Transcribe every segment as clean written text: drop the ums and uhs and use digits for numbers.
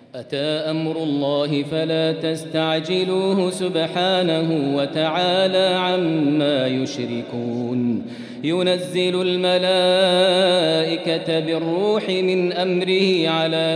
أتى أمر الله فلا تستعجلوه سبحانه وتعالى عما يشركون ينزل الملائكة بالروح من أمره على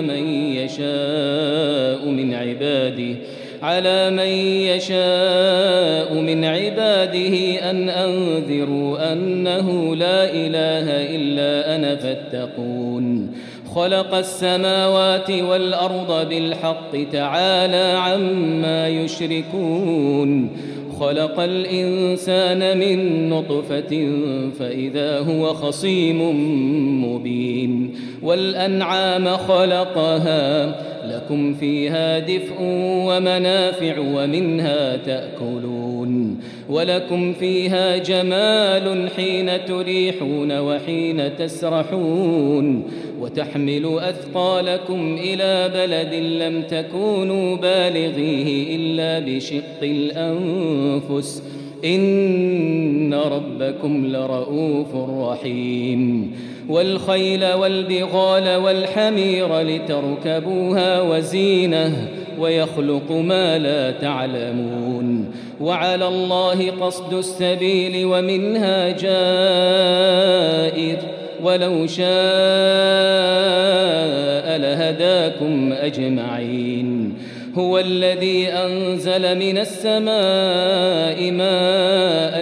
من يشاء من عباده أن أنذروا أنه لا إله إلا أنا فاتقون خلق السماوات والأرض بالحق تعالى عما يشركون خلق الإنسان من نطفة فإذا هو خصيم مبين والأنعام خلقها لكم فيها دفء ومنافع ومنها تأكلون ولكم فيها جمال حين تريحون وحين تسرحون وتحمل أثقالكم إلى بلد لم تكونوا بالغيه إلا بشق الأنفس إن ربكم لرؤوف رحيم والخيل والبغال والحمير لتركبوها وزينة ويخلق ما لا تعلمون وعلى الله قصد السبيل ومنها جائر ولو شاء لهداكم أجمعين هو الذي أنزل من السماء ماء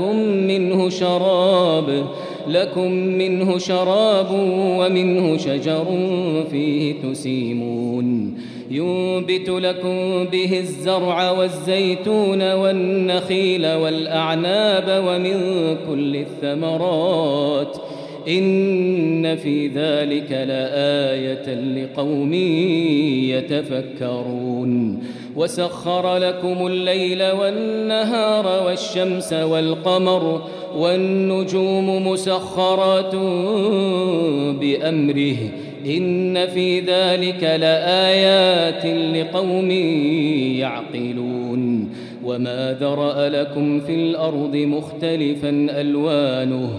لكم منه شراب ومنه شجر فيه تسيمون ينبت لكم به الزرع والزيتون والنخيل والأعناب ومن كل الثمرات إن في ذلك لآية لقوم يتفكرون وسخر لكم الليل والنهار والشمس والقمر والنجوم مسخرات بأمره إن في ذلك لآيات لقوم يعقلون وما ذرأ لكم في الأرض مختلفا ألوانه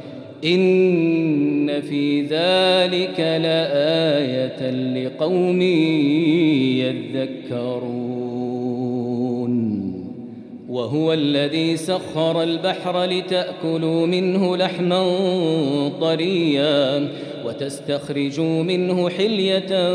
إن في ذلك لآية لقوم يذكرون وهو الذي سخر البحر لتأكلوا منه لحما طريا وتستخرجوا منه حلية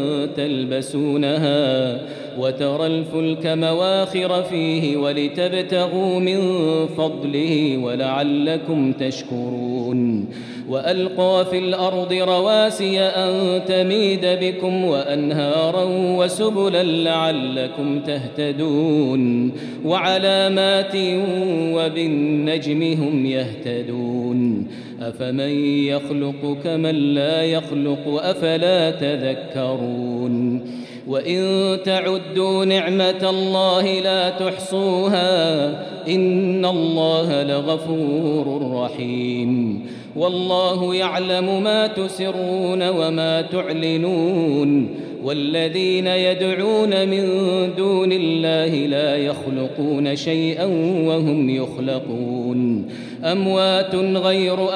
تلبسونها وترى الفلك مواخر فيه ولتبتغوا من فضله ولعلكم تشكرون وألقى في الأرض رواسي أن تميد بكم وأنهارا وسبلا لعلكم تهتدون وعلامات وبالنجم هم يهتدون أفمن يخلق كمن لا يخلق أفلا تذكرون وإن تعدوا نعمة الله لا تحصوها إن الله لغفور رحيم والله يعلم ما تسرون وما تعلنون والذين يدعون من دون الله لا يخلقون شيئا وهم يخلقون أموات غير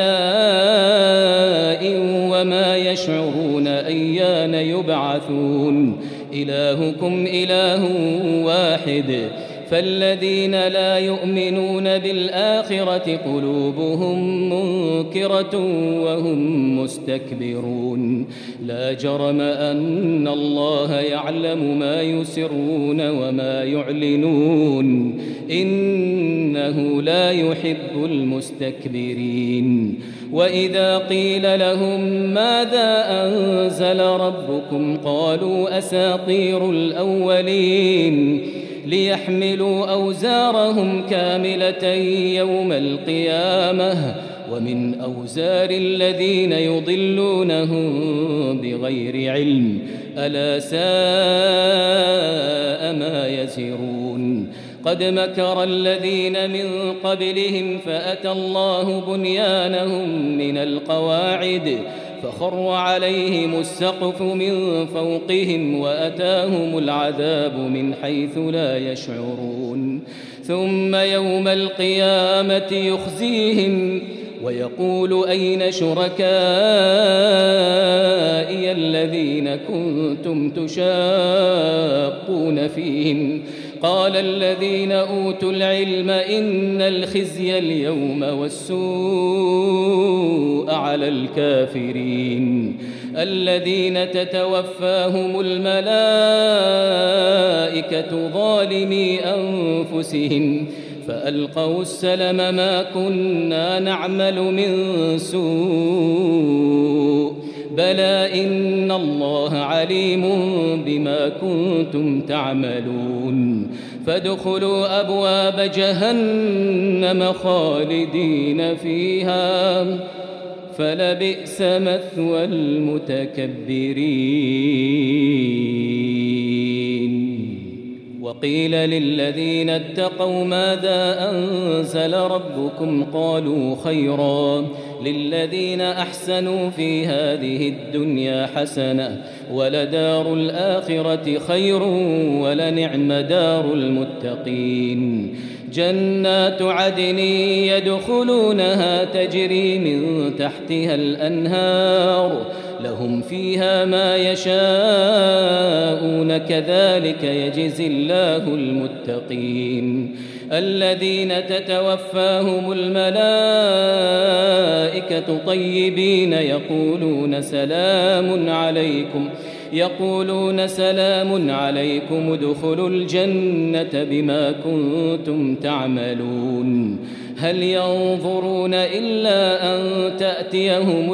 أحياء وما يشعرون أيان يبعثون إلهكم إله واحد فالذين لا يؤمنون بالآخرة قلوبهم منكرة وهم مستكبرون لا جرم أن الله يعلم ما يسرون وما يعلنون إنه لا يحب المستكبرين وإذا قيل لهم ماذا أنزل ربكم قالوا أساطير الأولين ليحملوا أوزارهم كاملة يوم القيامة ومن أوزار الذين يضلونهم بغير علم ألا ساء ما يزرون قد مكر الذين من قبلهم فأتى الله بنيانهم من القواعد فخر عليهم السقف من فوقهم وأتاهم العذاب من حيث لا يشعرون ثم يوم القيامة يخزيهم ويقول أين شركائي الذين كنتم تشاقون فيهم قال الذين أوتوا العلم إن الخزي اليوم والسوء على الكافرين الذين تتوفاهم الملائكة ظالمي أنفسهم فألقوا السلم ما كنا نعمل من سوء بلى إن الله عليم بما كنتم تعملون فادخلوا أبواب جهنم خالدين فيها فلبئس مثوى المتكبرين وقيل للذين اتقوا ماذا أنزل ربكم قالوا خيرا للذين أحسنوا في هذه الدنيا حسنة ولدار الآخرة خير ولنعم دار المتقين جنات عدن يدخلونها تجري من تحتها الأنهار لهم فيها ما يشاءون كذلك يجزي الله المتقين الذين تتوفاهم الملائكة طيبين يقولون سلام عليكم ادخلوا الجنة بما كنتم تعملون هل ينظرون إلا أن تأتيهم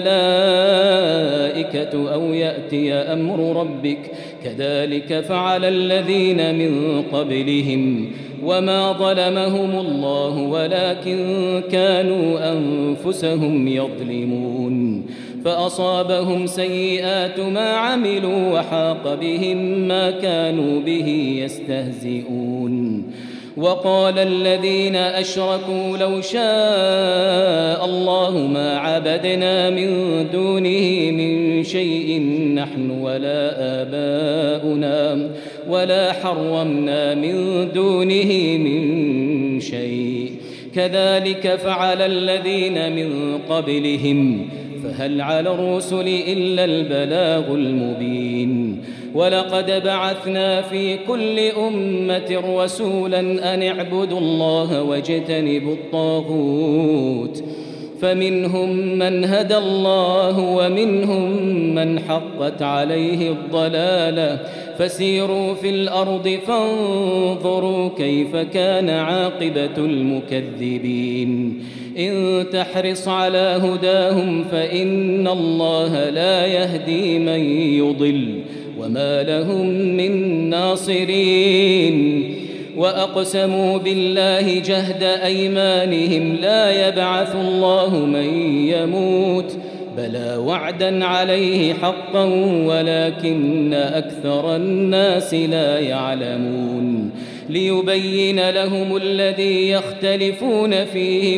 الملائكة أو يأتي أمر ربك كذلك فعل الذين من قبلهم وما ظلمهم الله ولكن كانوا أنفسهم يظلمون فأصابهم سيئات ما عملوا وحاق بهم ما كانوا به يستهزئون وقال الذين أشركوا لو شاء الله ما عبدنا من دونه من شيء نحن ولا آباؤنا ولا حرمنا من دونه من شيء كذلك فعل الذين من قبلهم فهل على الرسل إلا البلاغ المبين ولقد بعثنا في كل أمة رسولا أن اعبدوا الله واجتنبوا الطاغوت فمنهم من هدى الله ومنهم من حقت عليه الضلالة فسيروا في الأرض فانظروا كيف كان عاقبة المكذبين إن تحرص على هداهم فإن الله لا يهدي من يضل وما لهم من ناصرين وأقسموا بالله جهد أيمانهم لا يبعث الله من يموت بلى وعدا عليه حقا ولكن أكثر الناس لا يعلمون ليبين لهم الذي يختلفون فيه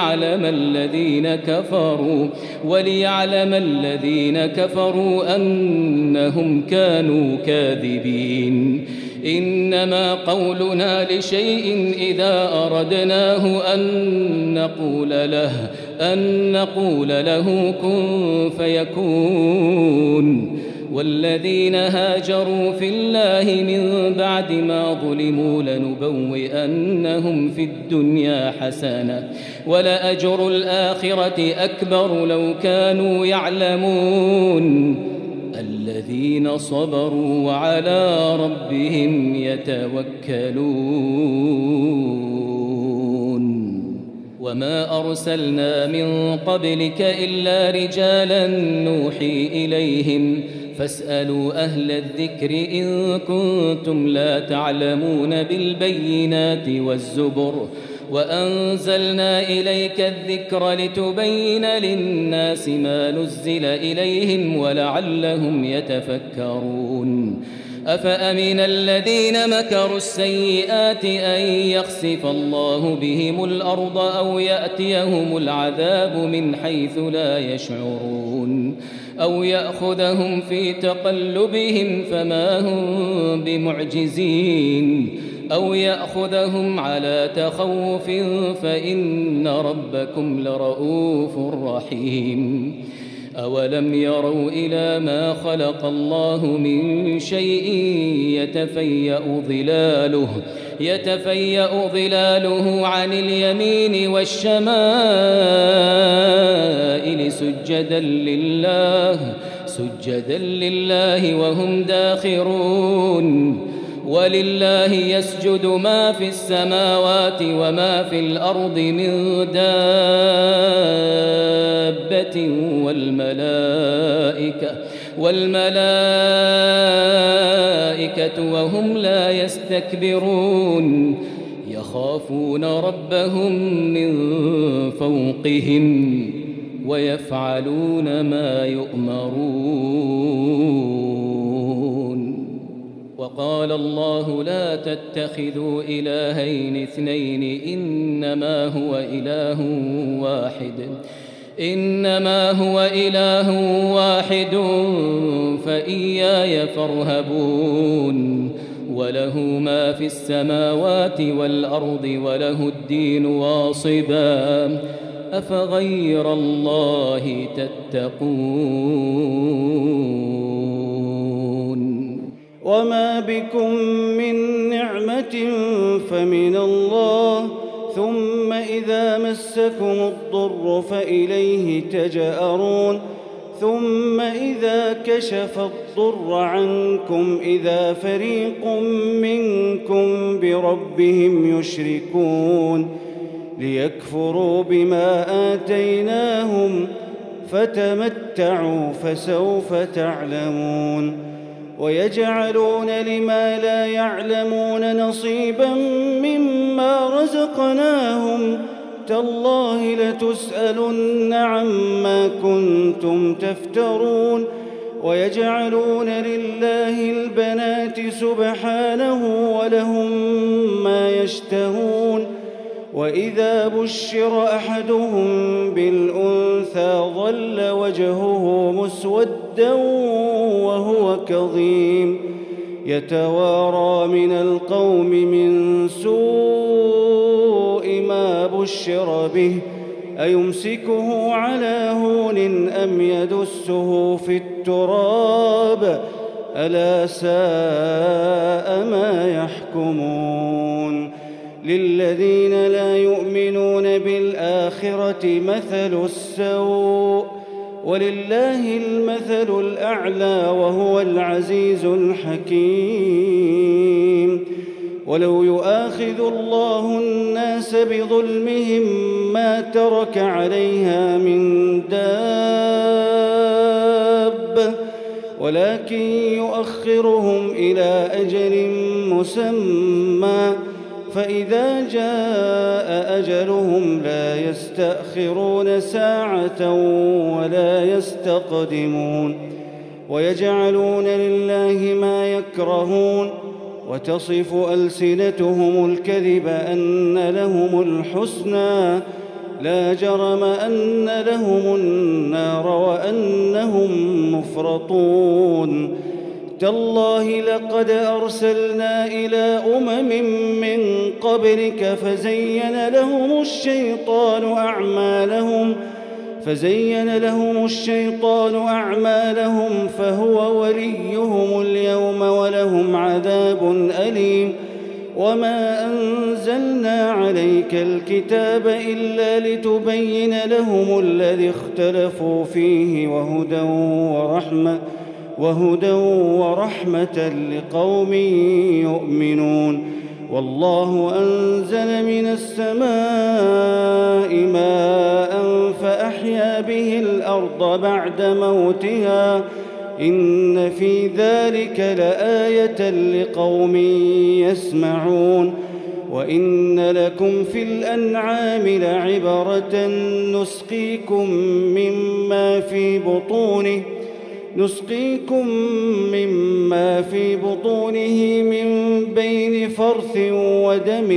وليعلم الذين كفروا أنهم كانوا كاذبين إنما قولنا لشيء إذا أردناه أن نقول له كن فيكون والذين هاجروا في الله من بعد ما ظلموا لنبوئنهم في الدنيا حسنة ولأجر الآخرة أكبر لو كانوا يعلمون الذين صبروا وعلى ربهم يتوكلون وما أرسلنا من قبلك إلا رجالا نوحي إليهم فاسألوا أهل الذكر إن كنتم لا تعلمون بالبينات والزبر وأنزلنا إليك الذكر لتبين للناس ما نزل إليهم ولعلهم يتفكرون أفأمن الذين مكروا السيئات أن يخسف الله بهم الأرض أو يأتيهم العذاب من حيث لا يشعرون أو يأخذهم في تقلبهم فما هم بمعجزين أو يأخذهم على تخوف فإن ربكم لرؤوف رحيم أولم يروا إلى ما خلق الله من شيء يتفيأ ظلاله عن اليمين والشمائل سجدا لله وهم داخرون ولله يسجد ما في السماوات وما في الأرض من دابة والملائكة وهم لا يستكبرون يخافون ربهم من فوقهم ويفعلون ما يؤمرون وقال الله لا تتخذوا إلهين اثنين إنما هو إله واحد فإياي فارهبون وله ما في السماوات والأرض وله الدين واصبا أفغير الله تتقون وما بكم من نعمة فمن الله ثم إذا مسكم الضر فإليه تجأرون ثم إذا كشف الضر عنكم إذا فريق منكم بربهم يشركون ليكفروا بما آتيناهم فتمتعوا فسوف تعلمون ويجعلون لما لا يعلمون نصيبا مما رزقناهم تالله لتسألن عما كنتم تفترون ويجعلون لله البنات سبحانه ولهم ما يشتهون وإذا بشر أحدهم بالأنثى ظل وجهه مسودا وهو كظيم يتوارى من القوم من سوء ما بشر به أيمسكه على هون أم يدسه في التراب ألا ساء ما يحكمون للذين لا يؤمنون بالآخرة مثل السوء ولله المثل الأعلى وهو العزيز الحكيم ولو يؤاخذ الله الناس بظلمهم ما ترك عليها من دابة ولكن يؤخرهم إلى أجل مسمى فإذا جاء أجلهم لا يستأخرون ساعة ولا يستقدمون ويجعلون لله ما يكرهون وتصف ألسنتهم الكذب أن لهم الحسنى لا جرم أن لهم النار وأنهم مفرطون تالله لقد أرسلنا إلى من قبلك فزين لهم الشيطان أعمالهم فهو وليهم اليوم ولهم عذاب أليم وما أنزلنا عليك الكتاب إلا لتبين لهم الذي اختلفوا فيه وهدى ورحمة لقوم يؤمنون والله أنزل من السماء ماء فأحيا به الأرض بعد موتها إن في ذلك لآية لقوم يسمعون وإن لكم في الأنعام لعبرة نسقيكم مما في بطونه من بين فرث ودم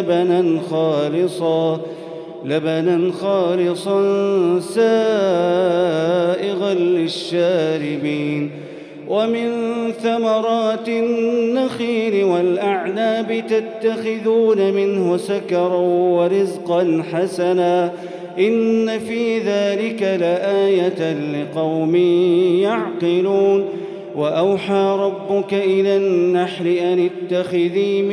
لبنا خالصا سائغا للشاربين ومن ثمرات النخيل والأعناب تتخذون منه سكرا ورزقا حسنا إن في ذلك لآية لقوم يعقلون وأوحى ربك إلى النحل أن اتخذي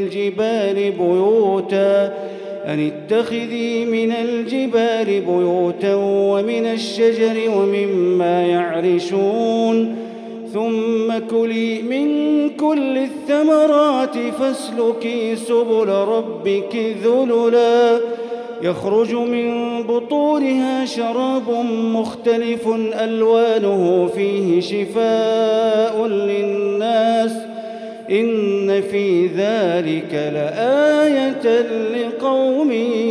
من الجبال بيوتا ومن الشجر ومما يعرشون ثم كلي من كل الثمرات فاسلكي سبل ربك ذللا يخرج من بطونها شراب مختلف ألوانه فيه شفاء للناس إن في ذلك لآية لقوم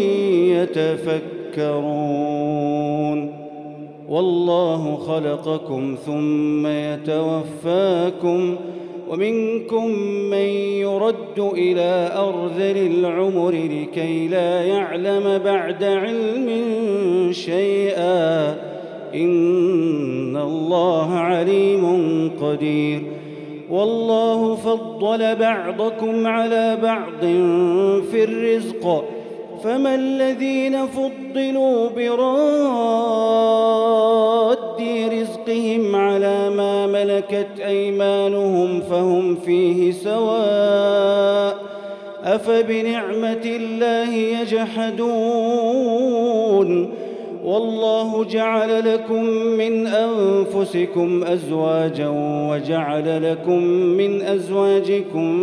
يتفكرون والله خلقكم ثم يتوفاكم ومنكم من يرد إلى أرذل العمر لكي لا يعلم بعد علم شيئا إن الله عليم قدير والله فضل بعضكم على بعض في الرزق فما الذين فضلوا براد رزقهم على ما ملكت أيمانهم فهم فيه سواء أفبنعمة الله يجحدون والله جعل لكم من أنفسكم أزواجا وجعل لكم من أزواجكم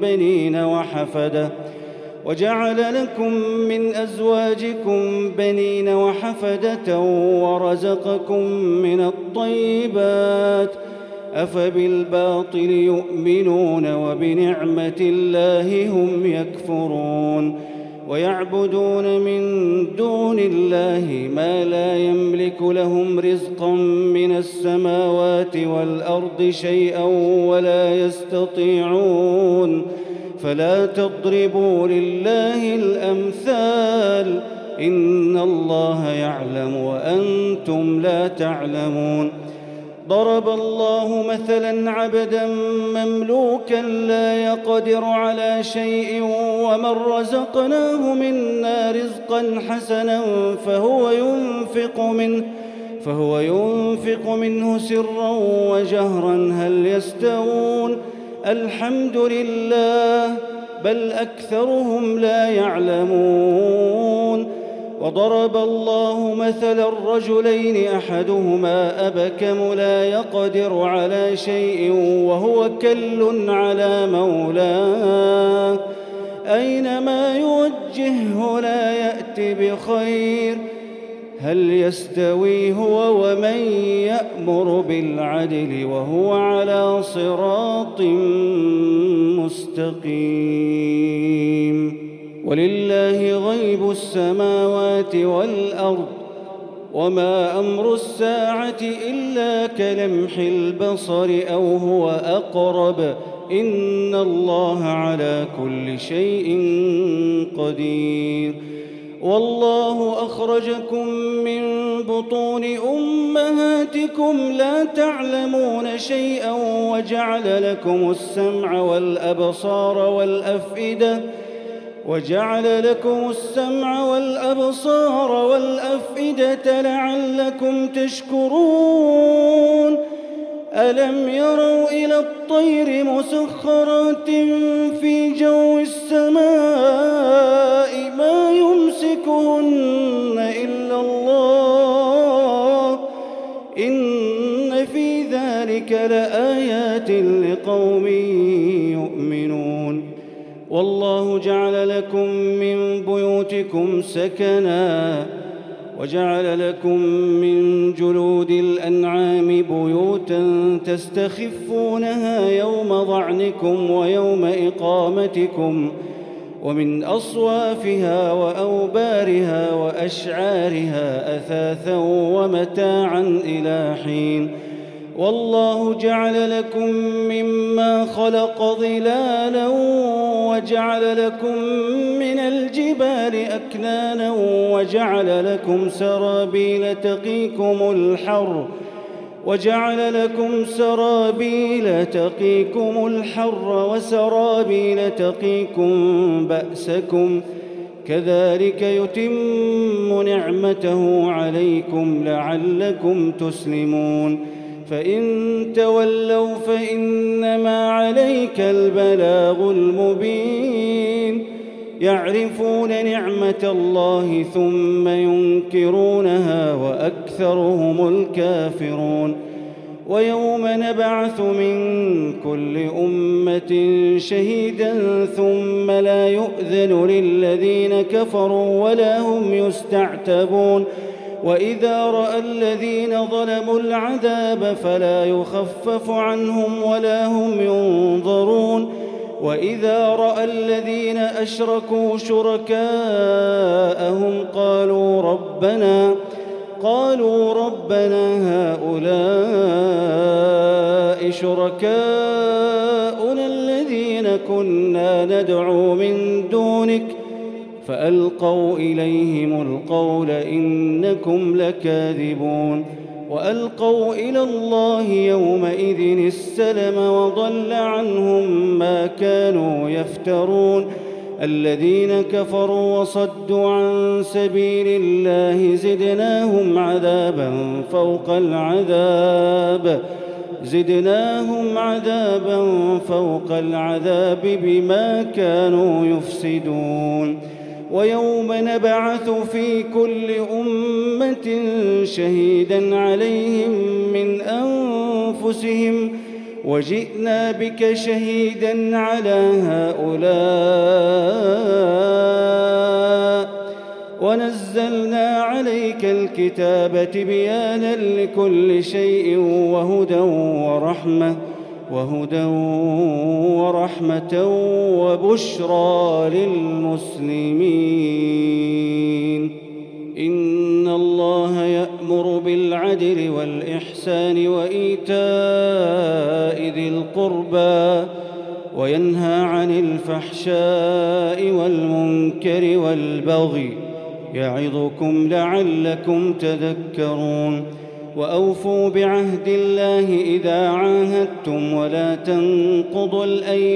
بنين وحفدة ورزقكم من الطيبات أفبالباطل يؤمنون وبنعمة الله هم يكفرون ويعبدون من دون الله ما لا يملك لهم رزقا من السماوات والأرض شيئا ولا يستطيعون فلا تضربوا لله الأمثال إن الله يعلم وأنتم لا تعلمون ضرب الله مثلا عبدا مملوكا لا يقدر على شيء ومن رزقناه منا رزقا حسنا فهو ينفق منه سرا وجهرا هل يستوون الحمد لله بل أكثرهم لا يعلمون وضرب الله مثلا الرجلين أحدهما أبكم لا يقدر على شيء وهو كل على مولاه أينما يوجهه لا يأت بخير هل يستوي هو ومن يأمر بالعدل وهو على صراط مستقيم ولله غيب السماوات والأرض وما أمر الساعة إلا كلمح البصر أو هو أقرب إن الله على كل شيء قدير والله أخرجكم من بطون أمهاتكم لا تعلمون شيئا وجعل لكم السمع والأبصار والأفئدة لعلكم تشكرون ألم يروا إلى الطير مسخرات في جو السماء ما يمسكهن إلا الله إن في ذلك لآيات لقوم يؤمنون والله جعل لكم من بيوتكم سكنا وجعل لكم من جلود الأنعام بيوتا تستخفونها يوم ظعنكم ويوم إقامتكم ومن أصوافها وأوبارها وأشعارها أثاثا ومتاعا إلى حين والله جعل لكم مما خلق ظلالا وجعل لكم من الجبال أكنانا وجعل لكم سرابيل تقيكم الحر وجعل لكم سرابيل تقيكم الحر وسرابيل تقيكم بأسكم كذلك يتم نعمته عليكم لعلكم تسلمون فإن تولوا فإنما عليك البلاغ المبين يعرفون نعمة الله ثم ينكرونها وأكثرهم الكافرون ويوم نبعث من كل أمة شهيدا ثم لا يؤذن للذين كفروا ولا هم يستعتبون وإذا رأى الذين ظلموا العذاب فلا يخفف عنهم ولا هم ينظرون وإذا رأى الذين أشركوا شركاءهم قالوا ربنا هؤلاء شركاؤنا الذين كنا ندعو من دونك فألقوا إليهم القول إنكم لكاذبون وألقوا إلى الله يومئذ السلم وضل عنهم ما كانوا يفترون الذين كفروا وصدوا عن سبيل الله زدناهم عذابا فوق العذاب بما كانوا يفسدون ويوم نبعث في كل أمة شهيدا عليهم من أنفسهم وجئنا بك شهيدا على هؤلاء ونزلنا عليك الكتاب تبيانا لكل شيء وهدى ورحمة وبشرى للمسلمين إن الله يأمر بالعدل والإحسان وإيتاء ذي القربى وينهى عن الفحشاء والمنكر والبغي يعظكم لعلكم تذكرون وأوفوا بعهد الله إذا عاهدتم ولا تنقضوا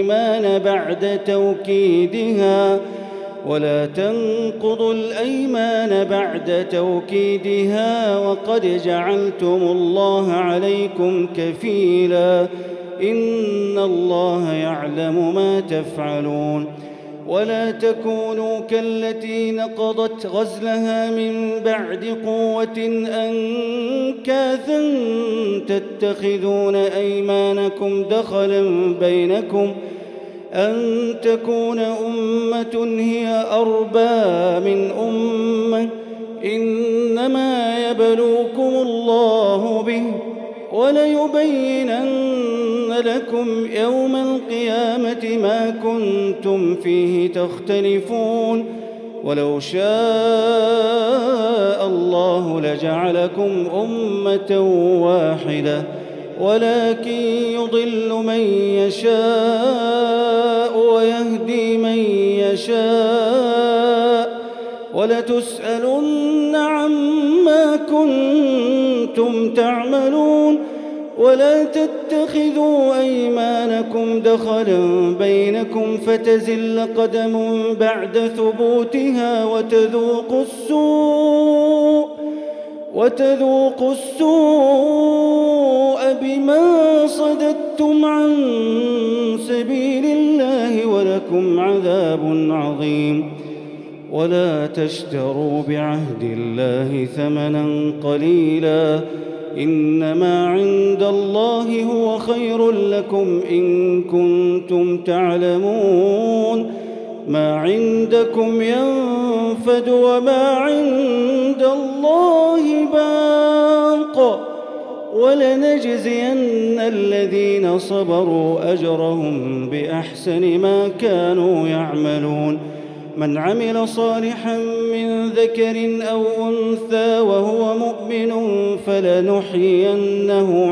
الأيمان بعد توكيدها وقد جعلتم الله عليكم كفيلا إن الله يعلم ما تفعلون ولا تكونوا كالتي نقضت غزلها من بعد قوة أنكاثا تتخذون أيمانكم دخلا بينكم أن تكون أمة هي أربى من أمة إنما يبلوكم الله به وليبينن لكم يوم القيامة ما كنتم فيه تختلفون ولو شاء الله لجعلكم أمة واحدة ولكن يضل من يشاء ويهدي من يشاء ولتسألن عما كنتم تعملون ولا تتخذوا أيمانكم دخلا بينكم فتزل قدم بعد ثبوتها وتذوقوا السوء بما صددتم عن سبيل الله ولكم عذاب عظيم ولا تشتروا بعهد الله ثمنا قليلا إنما عند الله هو خير لكم إن كنتم تعلمون ما عندكم ينفد وما عند الله باق ولنجزين الذين صبروا أجرهم بأحسن ما كانوا يعملون من عمل صالحا من ذكر أو أنثى وهو مؤمن فلنحيينه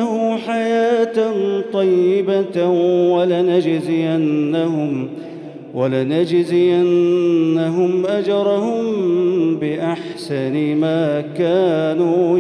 حياة طيبة ولنجزينهم أجرهم بأحسن ما كانوا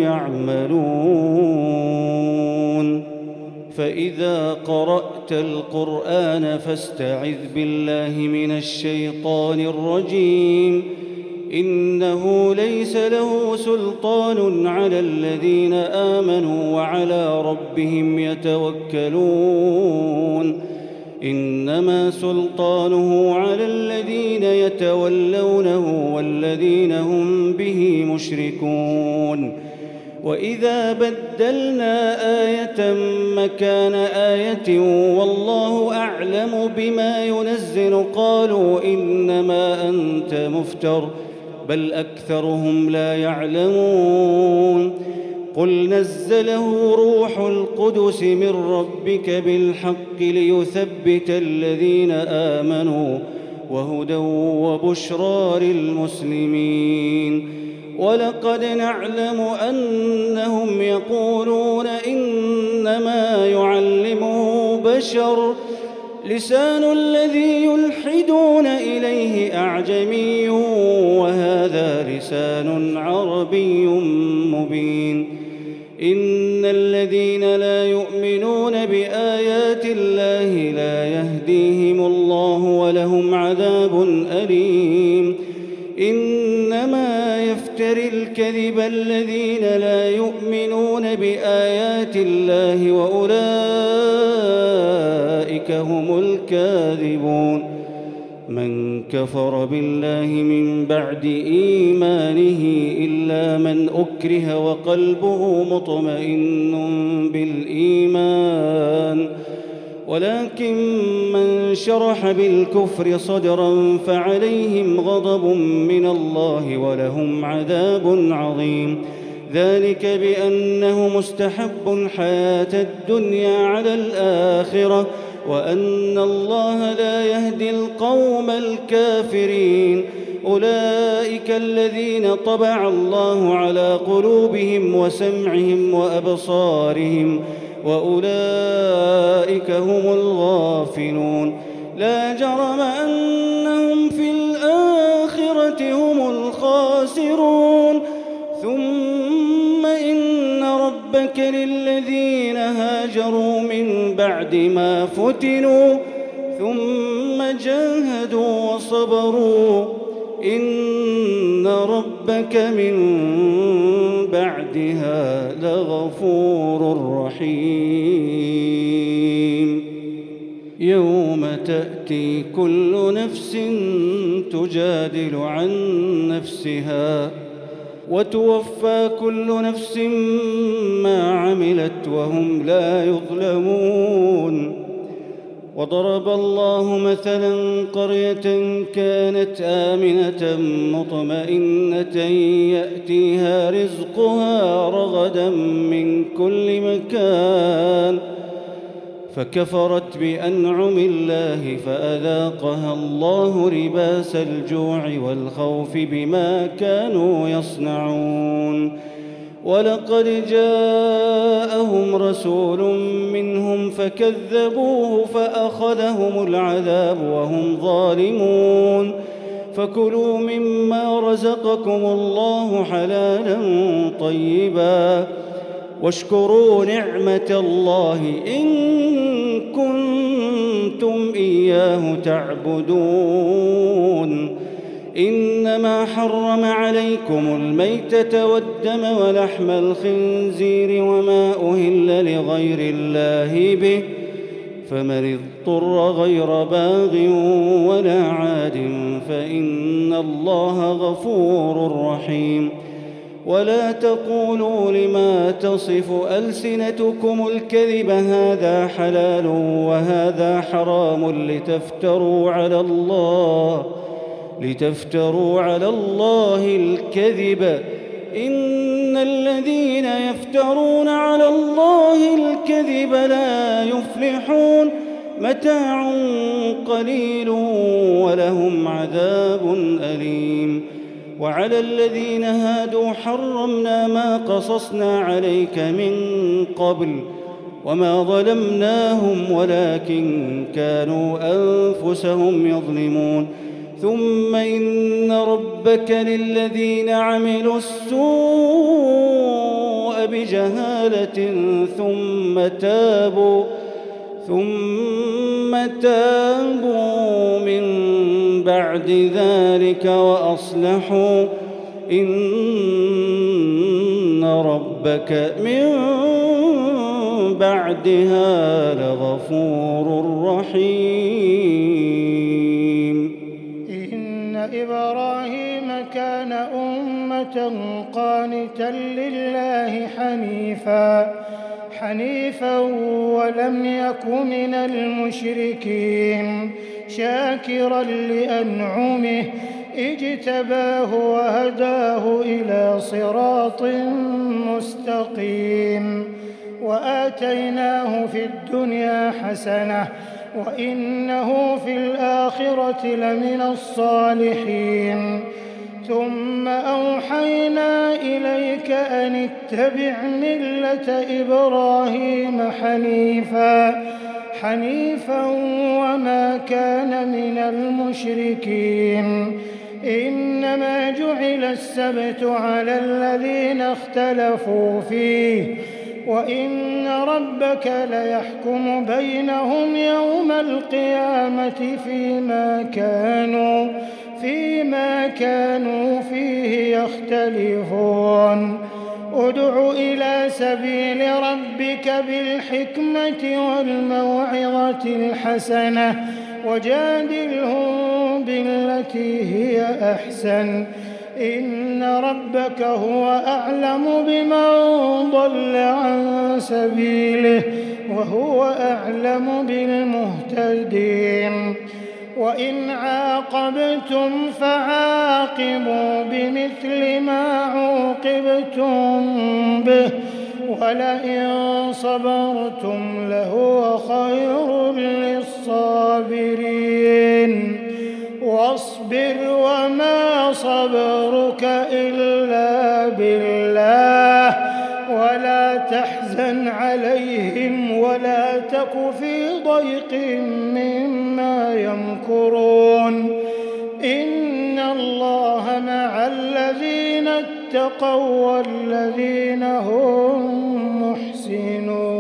يعملون. فإذا قرأت القرآن فاستعذ بالله من الشيطان الرجيم. إنه ليس له سلطان على الذين آمنوا وعلى ربهم يتوكلون. إنما سلطانه على الذين يتولونه والذين هم به مشركون. وإذا بدلنا آية مكان آية والله أعلم بما ينزل قالوا إنما أنت مفتر بل أكثرهم لا يعلمون. قل نزله روح القدس من ربك بالحق ليثبت الذين آمنوا وهدى وبشرى للمسلمين. ولقد نعلم أنهم يقولون إنما يعلمه بشر لسان الذي يلحدون إليه أعجمي وهذا لسان عربي مبين. إن الذين لا يؤمنون بآيات الله لا يهديهم الله ولهم عذاب أليم. إنما يفتري الكذب الذين لا يؤمنون بآيات الله وأولئك هم الكاذبون. من كفر بالله من بعد إيمانه إلا من أكره وقلبه مطمئن بالإيمان ولكن من شرح بالكفر صدرا فعليهم غضب من الله ولهم عذاب عظيم. ذلك بأنه مستحب الحياة الدنيا على الآخرة وأن الله لا يهدي القوم الكافرين. أولئك الذين طبع الله على قلوبهم وسمعهم وأبصارهم وأولئك هم الغافلون. لا جرم أنهم في الآخرة هم الخاسرون. ثم إن ربك للذين هاجروا من بعد ما فتنوا ثم جاهدوا وصبروا إن ربك من بعدها لغفور رحيم. يوم تأتي كل نفس تجادل عن نفسها وتوفى كل نفس ما عملت وهم لا يظلمون. وضرب الله مثلا قرية كانت آمنة مطمئنة يأتيها رزقها رغدا من كل مكان فكفرت بأنعم الله فأذاقها الله لباس الجوع والخوف بما كانوا يصنعون. ولقد جاءهم رسول منهم فكذبوه فأخذهم العذاب وهم ظالمون. فكلوا مما رزقكم الله حلالا طيبا واشكروا نعمة الله إن كنتم إياه تعبدون. إنما حرم عليكم الميتة والدم ولحم الخنزير وما أهل لغير الله به فمن اضطر غير باغ ولا عاد فإن الله غفور رحيم. ولا تقولوا لما تصف ألسنتكم الكذب هذا حلال وهذا حرام لتفتروا على الله الكذب. إن الذين يفترون على الله الكذب لا يفلحون. متاع قليل ولهم عذاب أليم. وعلى الذين هادوا حرمنا ما قصصنا عليك من قبل وما ظلمناهم ولكن كانوا أنفسهم يظلمون ثم إن ربك للذين عملوا السوء بجهالة ثم تابوا من بعد ذلك وأصلحوا إن ربك من بعدها لغفور رحيم. إن إبراهيم كان أمة قانتا لله حنيفا ولم يك من المشركين شاكرا لأنعمه اجتباه وهداه إلى صراط مستقيم وآتيناه في الدنيا حسنة وإنه في الآخرة لمن الصالحين ثم أوحينا إليك أن اتبع ملة إبراهيم حنيفا وما كان من المشركين إنما جعل السبت على الذين اختلفوا فيه وإن ربك ليحكم بينهم يوم القيامة فيما كانوا فيه يختلفون ادع إلى سبيل ربك بالحكمة والموعظة الحسنة وجادلهم بالتي هي أحسن إن ربك هو أعلم بمن ضل عن سبيله وهو أعلم بالمهتدين وإن عاقبتم فعاقبوا بمثل ما عوقبتم به ولئن صبرتم لهو خير للصابرين واصبر وما صبرك إلا بالله ولا تحزن عليهم ولا تك في ضيق مما يمكرون إن الله مع الذين اتقوا والذين هم محسنون.